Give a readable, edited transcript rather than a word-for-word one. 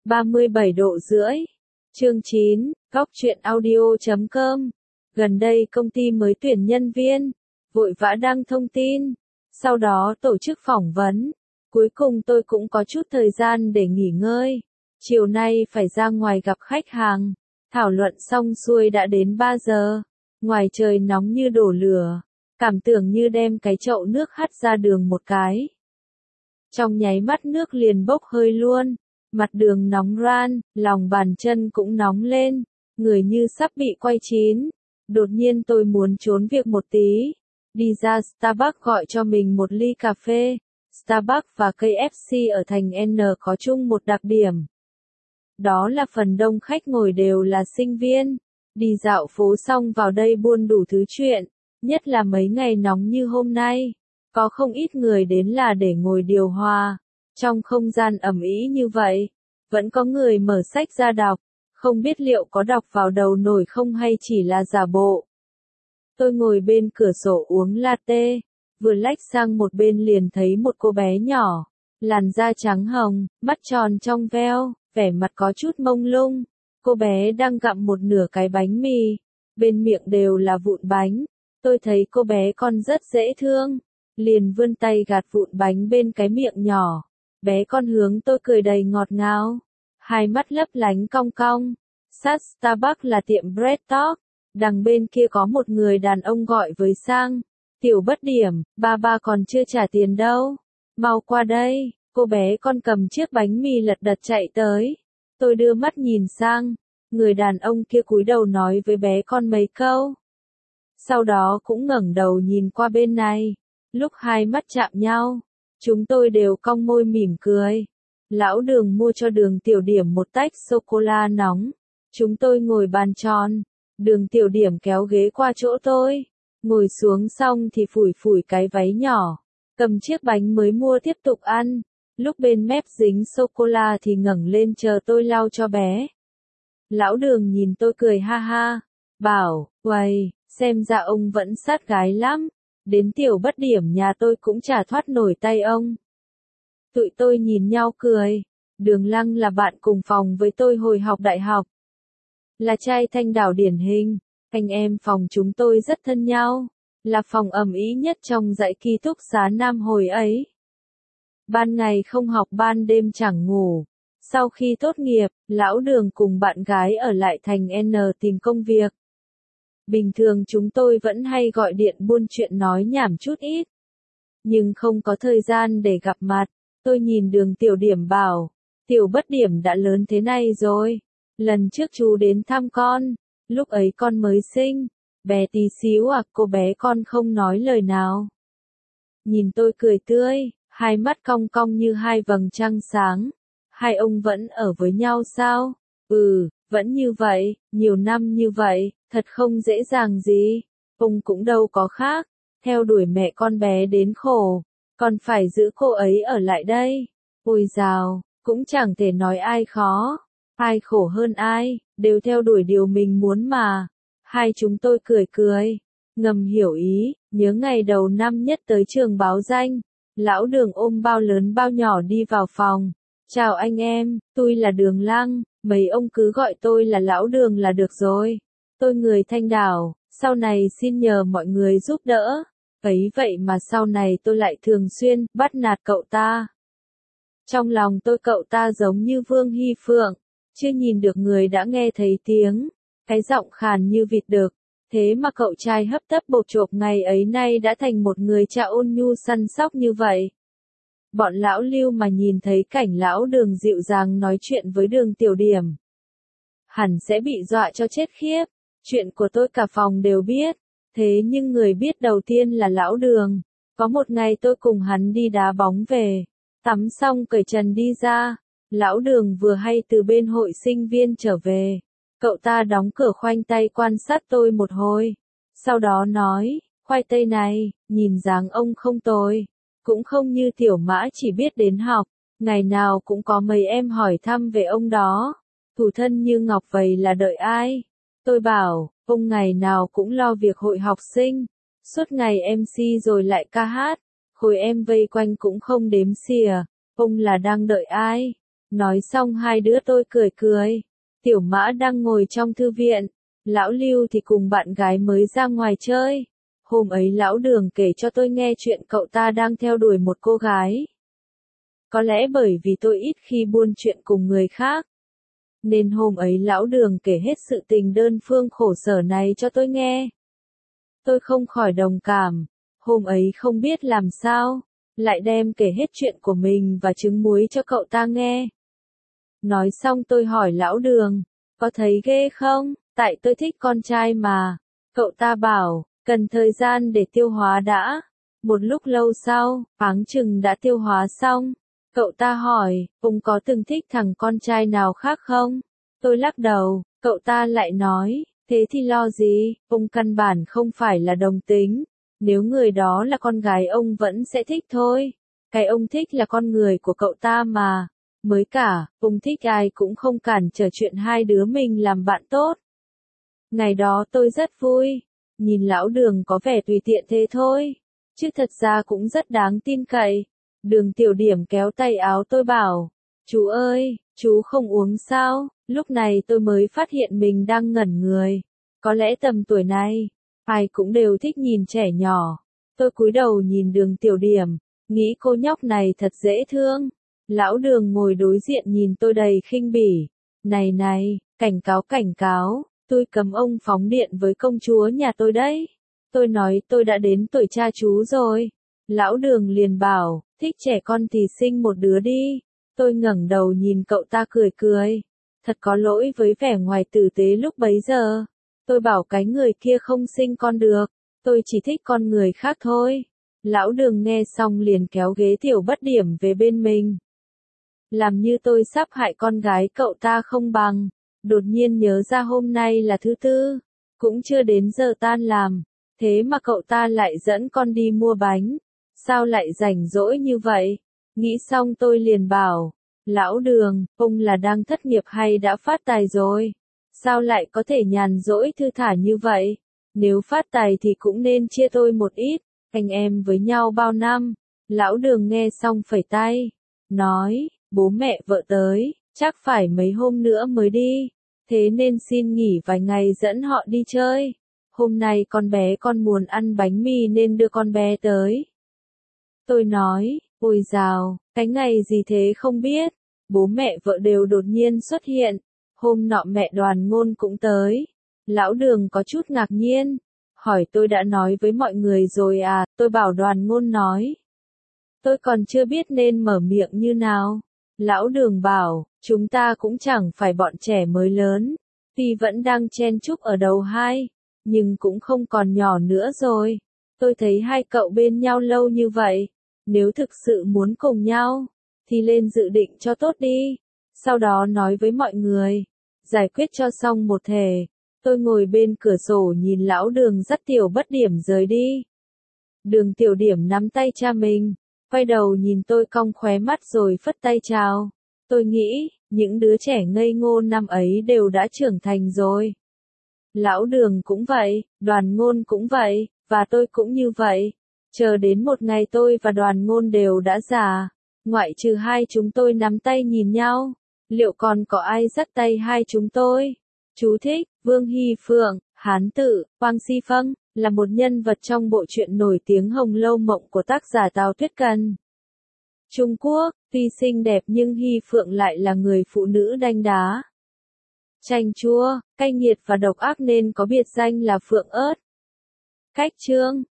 37 độ rưỡi. Chương 9, góc truyện audio.com. Gần đây công ty mới tuyển nhân viên, vội vã đăng thông tin, sau đó tổ chức phỏng vấn. Cuối cùng tôi cũng có chút thời gian để nghỉ ngơi. Chiều nay phải ra ngoài gặp khách hàng. Thảo luận xong xuôi đã đến 3 giờ. Ngoài trời nóng như đổ lửa. Cảm tưởng như đem cái chậu nước hắt ra đường một cái. Trong nháy mắt nước liền bốc hơi luôn. Mặt đường nóng ran, lòng bàn chân cũng nóng lên. Người như sắp bị quay chín. Đột nhiên tôi muốn trốn việc một tí. Đi ra Starbucks gọi cho mình một ly cà phê. Starbucks và KFC ở thành N có chung một đặc điểm. Đó là phần đông khách ngồi đều là sinh viên. Đi dạo phố xong vào đây buôn đủ thứ chuyện. Nhất là mấy ngày nóng như hôm nay. Có không ít người đến là để ngồi điều hòa. Trong không gian ẩm ĩ như vậy, vẫn có người mở sách ra đọc. Không biết liệu có đọc vào đầu nổi không hay chỉ là giả bộ. Tôi ngồi bên cửa sổ uống latte. Vừa lách sang một bên liền thấy một cô bé nhỏ. Làn da trắng hồng, mắt tròn trong veo, vẻ mặt có chút mông lung. Cô bé đang gặm một nửa cái bánh mì. Bên miệng đều là vụn bánh. Tôi thấy cô bé con rất dễ thương. Liền vươn tay gạt vụn bánh bên cái miệng nhỏ. Bé con hướng tôi cười đầy ngọt ngào. Hai mắt lấp lánh cong cong. Sát Starbucks là tiệm Bread Talk. Đằng bên kia có một người đàn ông gọi với sang. Tiểu bất điểm, ba còn chưa trả tiền đâu. Mau qua đây. Cô bé con cầm chiếc bánh mì lật đật chạy tới. Tôi đưa mắt nhìn sang. Người đàn ông kia cúi đầu nói với bé con mấy câu. Sau đó cũng ngẩng đầu nhìn qua bên này. Lúc hai mắt chạm nhau, chúng tôi đều cong môi mỉm cười. Lão Đường mua cho Đường Tiểu Điểm một tách sô-cô-la nóng. Chúng tôi ngồi bàn tròn. Đường Tiểu Điểm kéo ghế qua chỗ tôi. Ngồi xuống xong thì phủi phủi cái váy nhỏ. Cầm chiếc bánh mới mua tiếp tục ăn. Lúc bên mép dính sô-cô-la thì ngẩng lên chờ tôi lau cho bé. Lão Đường nhìn tôi cười ha ha. Bảo, uầy, xem ra ông vẫn sát gái lắm. Đến Tiểu bất điểm nhà tôi cũng chả thoát nổi tay ông. Tụi tôi nhìn nhau cười. Đường Lăng là bạn cùng phòng với tôi hồi học đại học. Là trai Thanh Đảo điển hình. Anh em phòng chúng tôi rất thân nhau. Là phòng ầm ĩ nhất trong dãy ký túc xá Nam hồi ấy. Ban ngày không học ban đêm chẳng ngủ. Sau khi tốt nghiệp, Lão Đường cùng bạn gái ở lại thành N tìm công việc. Bình thường chúng tôi vẫn hay gọi điện buôn chuyện nói nhảm chút ít. Nhưng không có thời gian để gặp mặt. Tôi nhìn Đường Tiểu Điểm bảo. Tiểu bất điểm đã lớn thế này rồi. Lần trước chú đến thăm con. Lúc ấy con mới sinh. Bé tí xíu à, cô bé con không nói lời nào. Nhìn tôi cười tươi. Hai mắt cong cong như hai vầng trăng sáng. Hai ông vẫn ở với nhau sao? Vẫn như vậy, nhiều năm như vậy, thật không dễ dàng gì. Ông cũng đâu có khác, theo đuổi mẹ con bé đến khổ, còn phải giữ cô ấy ở lại đây. Ôi dào, cũng chẳng thể nói ai khó, ai khổ hơn ai, đều theo đuổi điều mình muốn mà. Hai chúng tôi cười cười, ngầm hiểu ý, nhớ ngày đầu năm nhất tới trường báo danh. Lão Đường ôm bao lớn bao nhỏ đi vào phòng. Chào anh em, tôi là Đường Lăng, mấy ông cứ gọi tôi là Lão Đường là được rồi. Tôi người Thanh Đảo, sau này xin nhờ mọi người giúp đỡ. Ấy vậy mà sau này tôi lại thường xuyên bắt nạt cậu ta. Trong lòng tôi cậu ta giống như Vương Hy Phượng, chưa nhìn được người đã nghe thấy tiếng, cái giọng khàn như vịt đực. Thế mà cậu trai hấp tấp bột chộp ngày ấy nay đã thành một người cha ôn nhu săn sóc như vậy. Bọn lão Lưu mà nhìn thấy cảnh Lão Đường dịu dàng nói chuyện với Đường Tiểu Điểm, hẳn sẽ bị dọa cho chết khiếp. Chuyện của tôi cả phòng đều biết. Thế nhưng người biết đầu tiên là Lão Đường. Có một ngày tôi cùng hắn đi đá bóng về. Tắm xong cởi trần đi ra. Lão Đường vừa hay từ bên hội sinh viên trở về. Cậu ta đóng cửa khoanh tay quan sát tôi một hồi. Sau đó nói, khoai tây này, nhìn dáng ông không tồi. Cũng không như Tiểu Mã chỉ biết đến học. Ngày nào cũng có mấy em hỏi thăm về ông đó. Thủ thân như ngọc vậy là đợi ai? Tôi bảo, ông ngày nào cũng lo việc hội học sinh. Suốt ngày MC rồi lại ca hát. Khối em vây quanh cũng không đếm xỉa. Ông là đang đợi ai? Nói xong hai đứa tôi cười cười. Tiểu Mã đang ngồi trong thư viện, lão Lưu thì cùng bạn gái mới ra ngoài chơi. Hôm ấy lão Đường kể cho tôi nghe chuyện cậu ta đang theo đuổi một cô gái. Có lẽ bởi vì tôi ít khi buôn chuyện cùng người khác, nên hôm ấy lão Đường kể hết sự tình đơn phương khổ sở này cho tôi nghe. Tôi không khỏi đồng cảm, hôm ấy không biết làm sao, lại đem kể hết chuyện của mình và trứng muối cho cậu ta nghe. Nói xong tôi hỏi lão Đường, có thấy ghê không, tại tôi thích con trai mà. Cậu ta bảo, cần thời gian để tiêu hóa đã. Một lúc lâu sau, áng chừng đã tiêu hóa xong. Cậu ta hỏi, ông có từng thích thằng con trai nào khác không? Tôi lắc đầu, cậu ta lại nói, thế thì lo gì, ông căn bản không phải là đồng tính. Nếu người đó là con gái ông vẫn sẽ thích thôi. Cái ông thích là con người của cậu ta mà. Mới cả, ông thích ai cũng không cản trở chuyện hai đứa mình làm bạn tốt. Ngày đó tôi rất vui. Nhìn lão Đường có vẻ tùy tiện thế thôi. Chứ thật ra cũng rất đáng tin cậy. Đường Tiểu Điểm kéo tay áo tôi bảo, chú ơi, chú không uống sao? Lúc này tôi mới phát hiện mình đang ngẩn người. Có lẽ tầm tuổi này, ai cũng đều thích nhìn trẻ nhỏ. Tôi cúi đầu nhìn Đường Tiểu Điểm, nghĩ cô nhóc này thật dễ thương. Lão Đường ngồi đối diện nhìn tôi đầy khinh bỉ. Này này, cảnh cáo, tôi cấm ông phóng điện với công chúa nhà tôi đấy. Tôi nói tôi đã đến tuổi cha chú rồi. Lão Đường liền bảo, thích trẻ con thì sinh một đứa đi. Tôi ngẩng đầu nhìn cậu ta cười cười. Thật có lỗi với vẻ ngoài tử tế lúc bấy giờ. Tôi bảo cái người kia không sinh con được. Tôi chỉ thích con người khác thôi. Lão Đường nghe xong liền kéo ghế Tiểu Bất Điểm về bên mình. Làm như tôi sắp hại con gái cậu ta không bằng. Đột nhiên nhớ ra hôm nay là thứ tư. Cũng chưa đến giờ tan làm. Thế mà cậu ta lại dẫn con đi mua bánh. Sao lại rảnh rỗi như vậy? Nghĩ xong tôi liền bảo, lão Đường, ông là đang thất nghiệp hay đã phát tài rồi? Sao lại có thể nhàn rỗi thư thả như vậy? Nếu phát tài thì cũng nên chia tôi một ít, anh em với nhau bao năm. Lão Đường nghe xong phẩy tay, nói, bố mẹ vợ tới, chắc phải mấy hôm nữa mới đi. Thế nên xin nghỉ vài ngày dẫn họ đi chơi. Hôm nay con bé con muốn ăn bánh mì nên đưa con bé tới. Tôi nói, ôi dào, cái ngày gì thế không biết. Bố mẹ vợ đều đột nhiên xuất hiện. Hôm nọ mẹ Đoàn Ngôn cũng tới. Lão Đường có chút ngạc nhiên. Hỏi tôi đã nói với mọi người rồi à, tôi bảo Đoàn Ngôn nói. Tôi còn chưa biết nên mở miệng như nào. Lão Đường bảo, chúng ta cũng chẳng phải bọn trẻ mới lớn. Tuy vẫn đang chen chúc ở đầu hai, nhưng cũng không còn nhỏ nữa rồi. Tôi thấy hai cậu bên nhau lâu như vậy. Nếu thực sự muốn cùng nhau, thì lên dự định cho tốt đi. Sau đó nói với mọi người. Giải quyết cho xong một thể. Tôi ngồi bên cửa sổ nhìn lão Đường dắt Tiểu Bất Điểm rời đi. Đường Tiểu Điểm nắm tay cha mình. Quay đầu nhìn tôi cong khóe mắt rồi phất tay chào. Tôi nghĩ, những đứa trẻ ngây ngô năm ấy đều đã trưởng thành rồi. Lão Đường cũng vậy, Đoàn Ngôn cũng vậy, và tôi cũng như vậy. Chờ đến một ngày tôi và Đoàn Ngôn đều đã già, ngoại trừ hai chúng tôi nắm tay nhìn nhau, liệu còn có ai dắt tay hai chúng tôi? Chú thích, Vương Hy Phượng, Hán tự, Quang Si Phâng, là một nhân vật trong bộ truyện nổi tiếng Hồng Lâu Mộng của tác giả Tào Tuyết Cần. Trung Quốc, tuy xinh đẹp nhưng Hy Phượng lại là người phụ nữ đanh đá, chanh chua, cay nghiệt và độc ác nên có biệt danh là Phượng ớt. Cách chương